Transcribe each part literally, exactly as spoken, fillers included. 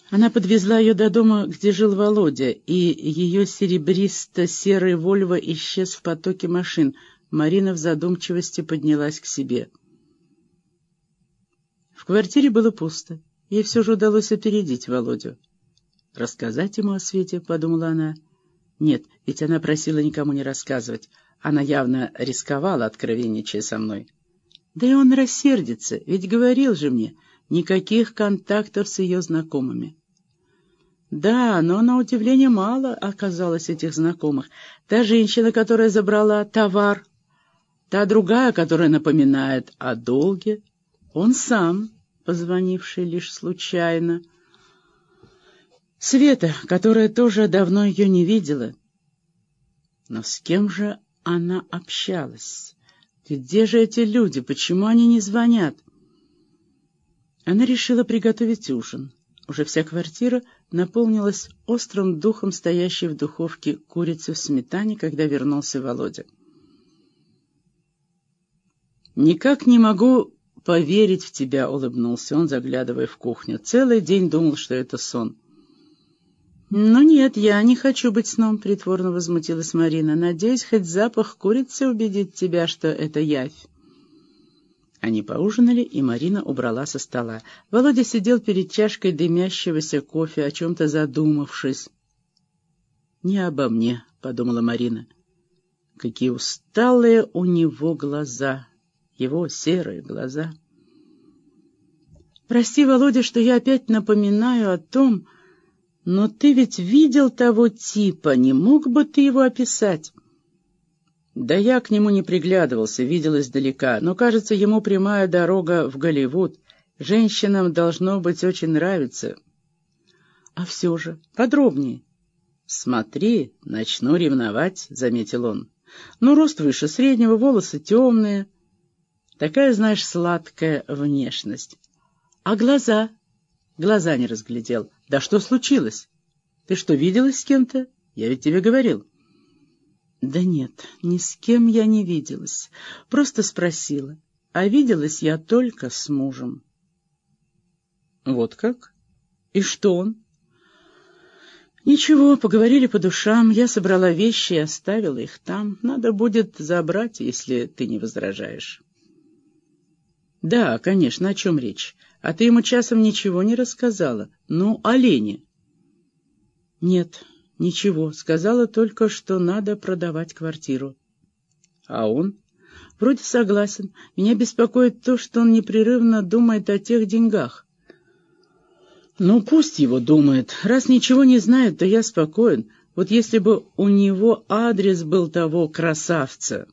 Она подвезла ее до дома, где жил Володя, и ее серебристо-серый «Вольво» исчез в потоке машин. Марина в задумчивости поднялась к себе. В квартире было пусто. Ей все же удалось опередить Володю. «Рассказать ему о Свете?» — подумала она. Нет, ведь она просила никому не рассказывать. Она явно рисковала, откровенничая со мной. Да и он рассердится, ведь говорил же мне, никаких контактов с ее знакомыми. Да, но на удивление мало оказалось этих знакомых. Та женщина, которая забрала товар, та другая, которая напоминает о долге, он сам, позвонивший лишь случайно. Света, которая тоже давно ее не видела. Но с кем же она общалась? Где же эти люди? Почему они не звонят? Она решила приготовить ужин. Уже вся квартира наполнилась острым духом стоящей в духовке курицы в сметане, когда вернулся Володя. «Никак не могу поверить в тебя», — улыбнулся он, заглядывая в кухню. «Целый день думал, что это сон». «Ну нет, я не хочу быть сном», — притворно возмутилась Марина. «Надеюсь, хоть запах курицы убедит тебя, что это явь». Они поужинали, и Марина убрала со стола. Володя сидел перед чашкой дымящегося кофе, о чем-то задумавшись. «Не обо мне», — подумала Марина. «Какие усталые у него глаза, его серые глаза». «Прости, Володя, что я опять напоминаю о том, но ты ведь видел того типа, не мог бы ты его описать?» «Да я к нему не приглядывался, видел издалека, но, кажется, ему прямая дорога в Голливуд. Женщинам должно быть очень нравится». «А все же, подробнее». «Смотри, начну ревновать», — заметил он. «Ну, рост выше среднего, волосы темные. Такая, знаешь, сладкая внешность. А глаза?» «Глаза не разглядел». «Да что случилось? Ты что, виделась с кем-то? Я ведь тебе говорил». «Да нет, ни с кем я не виделась. Просто спросила. А виделась я только с мужем». «Вот как? И что он?» «Ничего, поговорили по душам. Я собрала вещи и оставила их там. Надо будет забрать, если ты не возражаешь». «Да, конечно, о чем речь? А ты ему часом ничего не рассказала? Ну, о Лене?» «Нет». «Ничего, сказала только, что надо продавать квартиру». «А он?» «Вроде согласен. Меня беспокоит то, что он непрерывно думает о тех деньгах». «Ну, пусть его думает. Раз ничего не знает, то я спокоен. Вот если бы у него адрес был того красавца».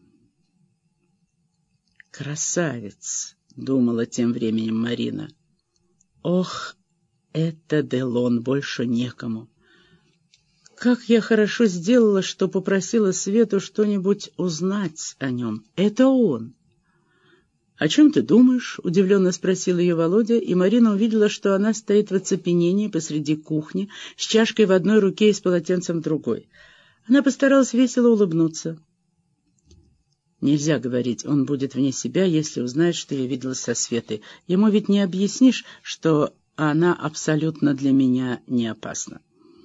«Красавец», — думала тем временем Марина. «Ох, это Делон, больше некому». Как я хорошо сделала, что попросила Свету что-нибудь узнать о нем. Это он. «О чем ты думаешь?» — удивленно спросил ее Володя, и Марина увидела, что она стоит в оцепенении посреди кухни, с чашкой в одной руке и с полотенцем в другой. Она постаралась весело улыбнуться. Нельзя говорить, он будет вне себя, если узнает, что я виделась со Светой. Ему ведь не объяснишь, что она абсолютно для меня не опасна.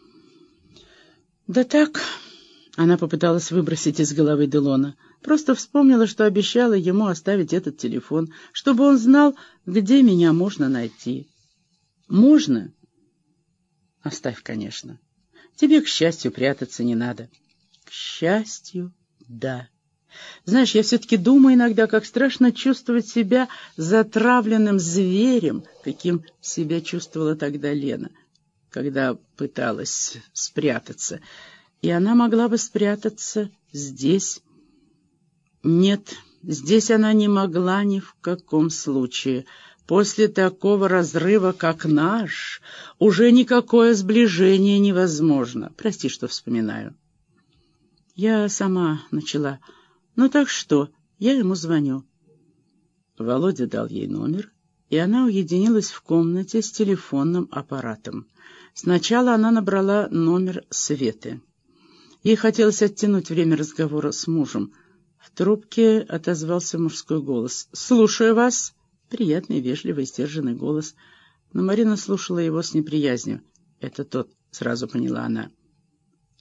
«Да так», — она попыталась выбросить из головы Делона, просто вспомнила, что обещала ему оставить этот телефон, чтобы он знал, где меня можно найти. «Можно?» «Оставь, конечно. Тебе, к счастью, прятаться не надо». «К счастью, да. Знаешь, я все-таки думаю иногда, как страшно чувствовать себя затравленным зверем, каким себя чувствовала тогда Лена, когда пыталась спрятаться. И она могла бы спрятаться здесь. Нет, здесь она не могла ни в каком случае. После такого разрыва, как наш, уже никакое сближение невозможно. Прости, что вспоминаю. Я сама начала. Ну так что, я ему звоню. Володя дал ей номер, и она уединилась в комнате с телефонным аппаратом. Сначала она набрала номер Светы. Ей хотелось оттянуть время разговора с мужем. В трубке отозвался мужской голос. «Слушаю вас». Приятный, вежливый, сдержанный голос. Но Марина слушала его с неприязнью. «Это тот», — сразу поняла она.